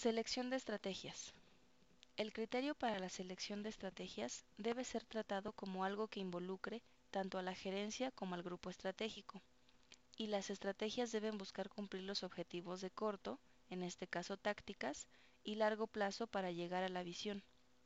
Selección de estrategias. El criterio para la selección de estrategias debe ser tratado como algo que involucre tanto a la gerencia como al grupo estratégico, y las estrategias deben buscar cumplir los objetivos de corto, en este caso tácticas, y largo plazo para llegar a la visión.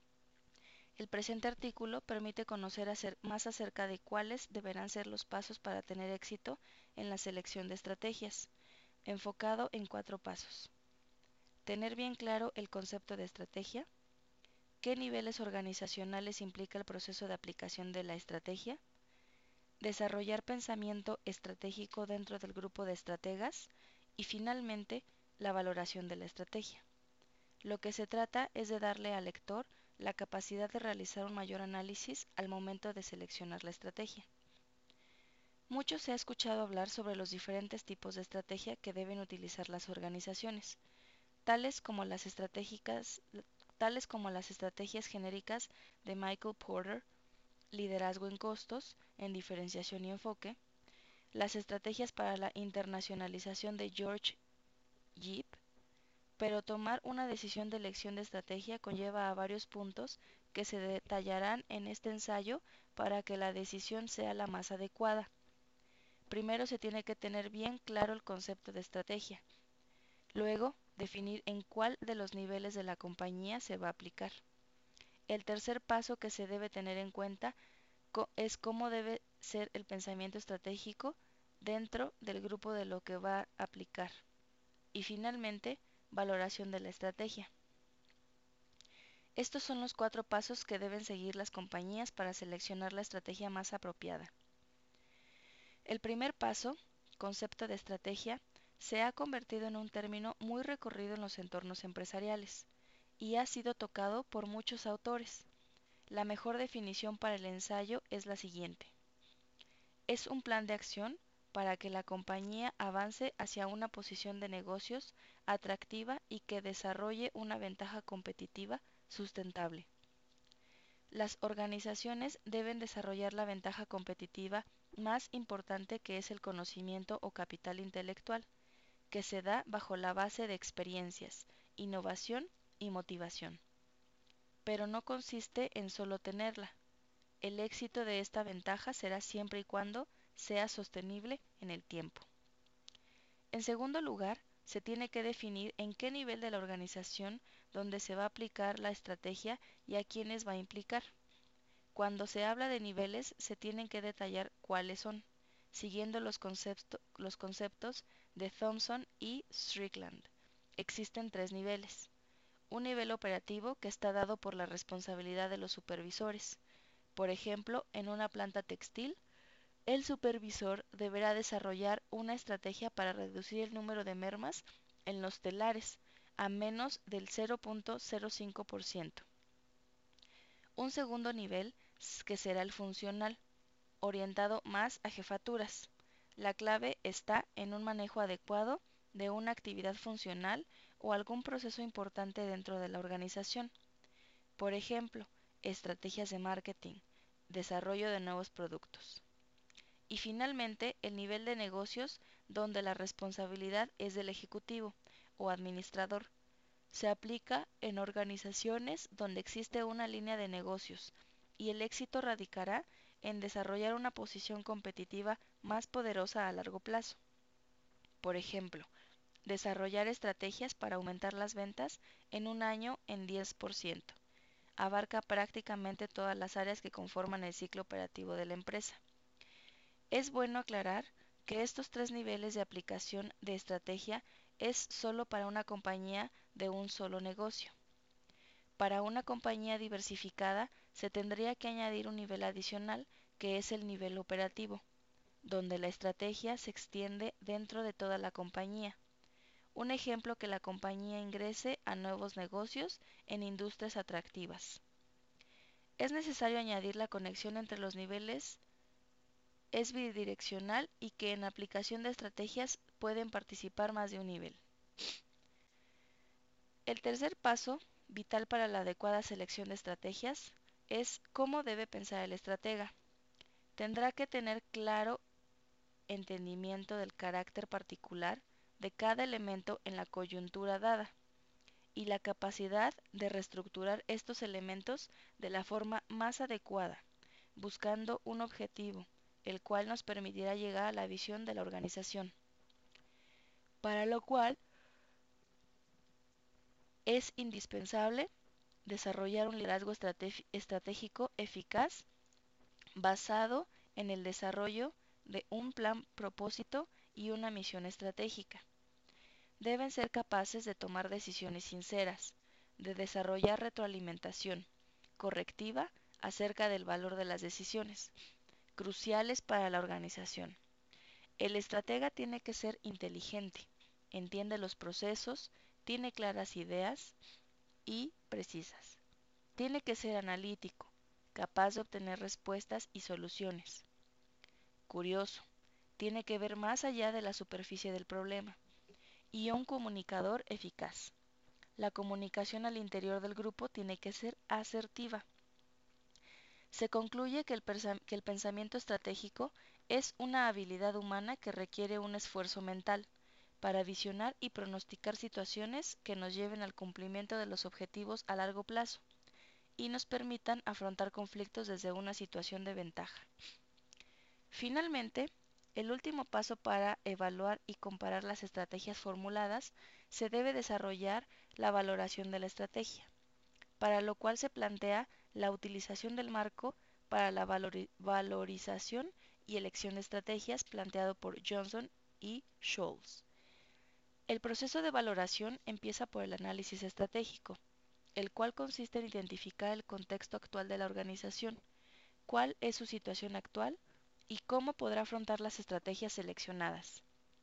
El presente artículo permite conocer más acerca de cuáles deberán ser los pasos para tener éxito en la selección de estrategias, enfocado en 4 pasos. Tener bien claro el concepto de estrategia. ¿Qué niveles organizacionales implica el proceso de aplicación de la estrategia? Desarrollar pensamiento estratégico dentro del grupo de estrategas y finalmente la valoración de la estrategia. Lo que se trata es de darle al lector la capacidad de realizar un mayor análisis al momento de seleccionar la estrategia. Mucho se ha escuchado hablar sobre los diferentes tipos de estrategia que deben utilizar las organizaciones, tales como las estrategias genéricas de Michael Porter, liderazgo en costos, en diferenciación y enfoque, las estrategias para la internacionalización de George Yip, pero tomar una decisión de elección de estrategia conlleva a varios puntos que se detallarán en este ensayo para que la decisión sea la más adecuada. Primero se tiene que tener bien claro el concepto de estrategia. Luego, definir en cuál de los niveles de la compañía se va a aplicar. El tercer paso que se debe tener en cuenta es cómo debe ser el pensamiento estratégico dentro del grupo de lo que va a aplicar. Y finalmente, valoración de la estrategia. Estos son los 4 pasos que deben seguir las compañías para seleccionar la estrategia más apropiada. El primer paso, concepto de estrategia, se ha convertido en un término muy recorrido en los entornos empresariales y ha sido tocado por muchos autores. La mejor definición para el ensayo es la siguiente: es un plan de acción para que la compañía avance hacia una posición de negocios atractiva y que desarrolle una ventaja competitiva sustentable. Las organizaciones deben desarrollar la ventaja competitiva más importante, que es el conocimiento o capital intelectual, que se da bajo la base de experiencias, innovación y motivación. Pero no consiste en solo tenerla. El éxito de esta ventaja será siempre y cuando sea sostenible en el tiempo. En segundo lugar, se tiene que definir en qué nivel de la organización donde se va a aplicar la estrategia y a quiénes va a implicar. Cuando se habla de niveles, se tienen que detallar cuáles son, siguiendo los conceptos de Thompson y Strickland. Existen 3 niveles. Un nivel operativo que está dado por la responsabilidad de los supervisores. Por ejemplo, en una planta textil, el supervisor deberá desarrollar una estrategia para reducir el número de mermas en los telares a menos del 0.05%. Un segundo nivel, que será el funcional, orientado más a jefaturas. La clave está en un manejo adecuado de una actividad funcional o algún proceso importante dentro de la organización. Por ejemplo, estrategias de marketing, desarrollo de nuevos productos. Y finalmente, el nivel de negocios, donde la responsabilidad es del ejecutivo o administrador. Se aplica en organizaciones donde existe una línea de negocios y el éxito radicará en desarrollar una posición competitiva más poderosa a largo plazo. Por ejemplo, desarrollar estrategias para aumentar las ventas en un año en 10%. Abarca prácticamente todas las áreas que conforman el ciclo operativo de la empresa. Es bueno aclarar que estos 3 niveles de aplicación de estrategia es solo para una compañía de un solo negocio. Para una compañía diversificada se tendría que añadir un nivel adicional, que es el nivel operativo, donde la estrategia se extiende dentro de toda la compañía. Un ejemplo, que la compañía ingrese a nuevos negocios en industrias atractivas. Es necesario añadir la conexión entre los niveles es bidireccional y que en aplicación de estrategias pueden participar más de un nivel. El tercer paso, vital para la adecuada selección de estrategias, es cómo debe pensar el estratega. Tendrá que tener claro entendimiento del carácter particular de cada elemento en la coyuntura dada y la capacidad de reestructurar estos elementos de la forma más adecuada, buscando un objetivo, el cual nos permitirá llegar a la visión de la organización, para lo cual es indispensable desarrollar un liderazgo estratégico eficaz basado en el desarrollo de un plan propósito y una misión estratégica. Deben ser capaces de tomar decisiones sinceras, de desarrollar retroalimentación correctiva acerca del valor de las decisiones, cruciales para la organización. El estratega tiene que ser inteligente, entiende los procesos, tiene claras ideas y precisas. Tiene que ser analítico, capaz de obtener respuestas y soluciones. Curioso, tiene que ver más allá de la superficie del problema. Y un comunicador eficaz. La comunicación al interior del grupo tiene que ser asertiva. Se concluye que el pensamiento estratégico es una habilidad humana que requiere un esfuerzo mental para visionar y pronosticar situaciones que nos lleven al cumplimiento de los objetivos a largo plazo y nos permitan afrontar conflictos desde una situación de ventaja. Finalmente, el último paso para evaluar y comparar las estrategias formuladas se debe desarrollar la valoración de la estrategia, para lo cual se plantea la utilización del marco para la valorización y elección de estrategias planteado por Johnson y Scholes. El proceso de valoración empieza por el análisis estratégico, el cual consiste en identificar el contexto actual de la organización, cuál es su situación actual y cómo podrá afrontar las estrategias seleccionadas.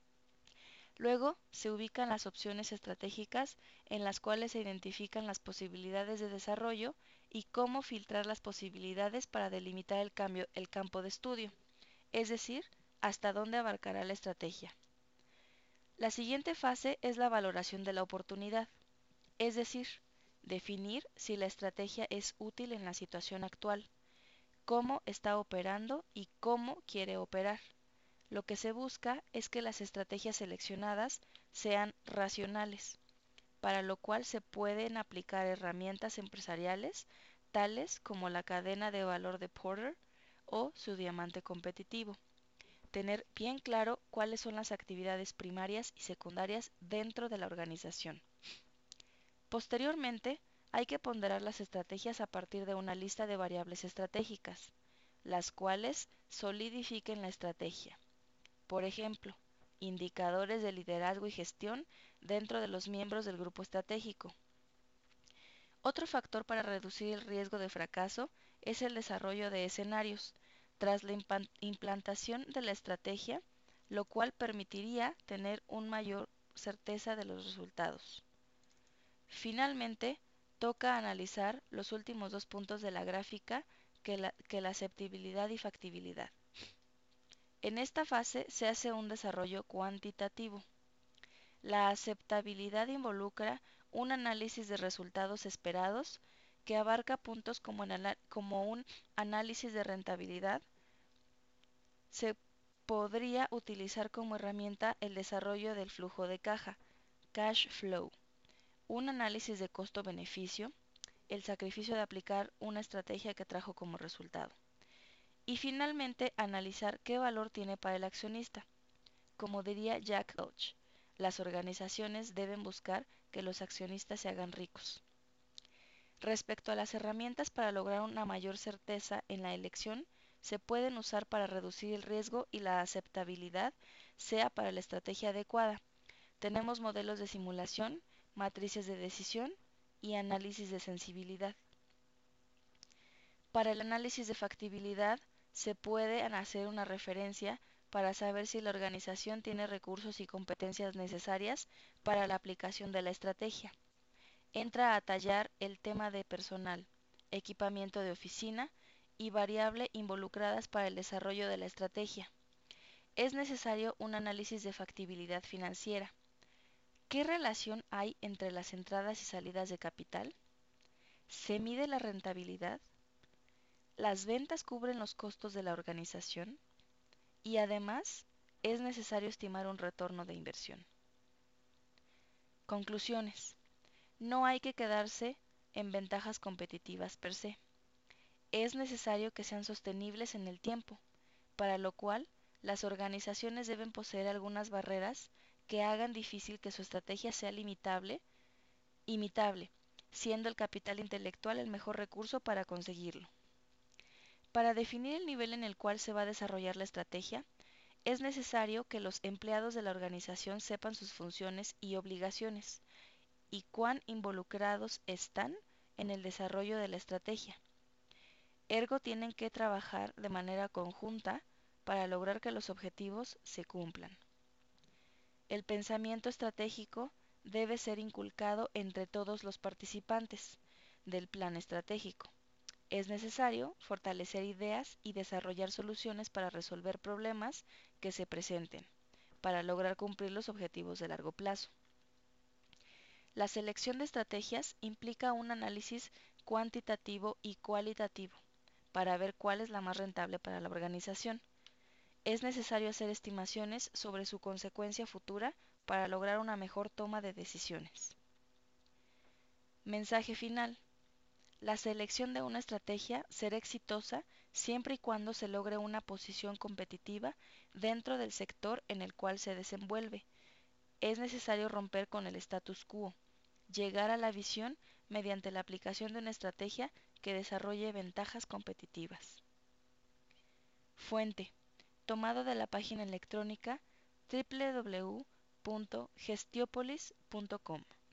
Luego se ubican las opciones estratégicas en las cuales se identifican las posibilidades de desarrollo y cómo filtrar las posibilidades para delimitar el campo de estudio, es decir, hasta dónde abarcará la estrategia. La siguiente fase es la valoración de la oportunidad, es decir, definir si la estrategia es útil en la situación actual, cómo está operando y cómo quiere operar. Lo que se busca es que las estrategias seleccionadas sean racionales, para lo cual se pueden aplicar herramientas empresariales tales como la cadena de valor de Porter o su diamante competitivo. Tener bien claro cuáles son las actividades primarias y secundarias dentro de la organización. Posteriormente, hay que ponderar las estrategias a partir de una lista de variables estratégicas, las cuales solidifiquen la estrategia. Por ejemplo, indicadores de liderazgo y gestión dentro de los miembros del grupo estratégico. Otro factor para reducir el riesgo de fracaso es el desarrollo de escenarios, tras la implantación de la estrategia, lo cual permitiría tener una mayor certeza de los resultados. Finalmente, toca analizar los últimos dos puntos de la gráfica que la aceptabilidad y factibilidad. En esta fase se hace un desarrollo cuantitativo. La aceptabilidad involucra un análisis de resultados esperados que abarca puntos como un análisis de rentabilidad. Se podría utilizar como herramienta el desarrollo del flujo de caja, cash flow, un análisis de costo-beneficio, el sacrificio de aplicar una estrategia que trajo como resultado. Y finalmente, analizar qué valor tiene para el accionista. Como diría Jack Welch, las organizaciones deben buscar que los accionistas se hagan ricos. Respecto a las herramientas para lograr una mayor certeza en la elección, se pueden usar para reducir el riesgo y la aceptabilidad, sea para la estrategia adecuada. Tenemos modelos de simulación, matrices de decisión y análisis de sensibilidad. Para el análisis de factibilidad, se puede hacer una referencia para saber si la organización tiene recursos y competencias necesarias para la aplicación de la estrategia. Entra a tallar el tema de personal, equipamiento de oficina y variable involucradas para el desarrollo de la estrategia. Es necesario un análisis de factibilidad financiera. ¿Qué relación hay entre las entradas y salidas de capital? ¿Se mide la rentabilidad? ¿Las ventas cubren los costos de la organización? Y además, es necesario estimar un retorno de inversión. Conclusiones. No hay que quedarse en ventajas competitivas per se. Es necesario que sean sostenibles en el tiempo, para lo cual las organizaciones deben poseer algunas barreras que hagan difícil que su estrategia sea imitable, siendo el capital intelectual el mejor recurso para conseguirlo. Para definir el nivel en el cual se va a desarrollar la estrategia, es necesario que los empleados de la organización sepan sus funciones y obligaciones y cuán involucrados están en el desarrollo de la estrategia. Ergo tienen que trabajar de manera conjunta para lograr que los objetivos se cumplan. El pensamiento estratégico debe ser inculcado entre todos los participantes del plan estratégico. Es necesario fortalecer ideas y desarrollar soluciones para resolver problemas que se presenten, para lograr cumplir los objetivos de largo plazo. La selección de estrategias implica un análisis cuantitativo y cualitativo para ver cuál es la más rentable para la organización. Es necesario hacer estimaciones sobre su consecuencia futura para lograr una mejor toma de decisiones. Mensaje final. La selección de una estrategia será exitosa siempre y cuando se logre una posición competitiva dentro del sector en el cual se desenvuelve. Es necesario romper con el status quo, llegar a la visión mediante la aplicación de una estrategia que desarrolle ventajas competitivas. Fuente: tomado de la página electrónica www.gestiopolis.com.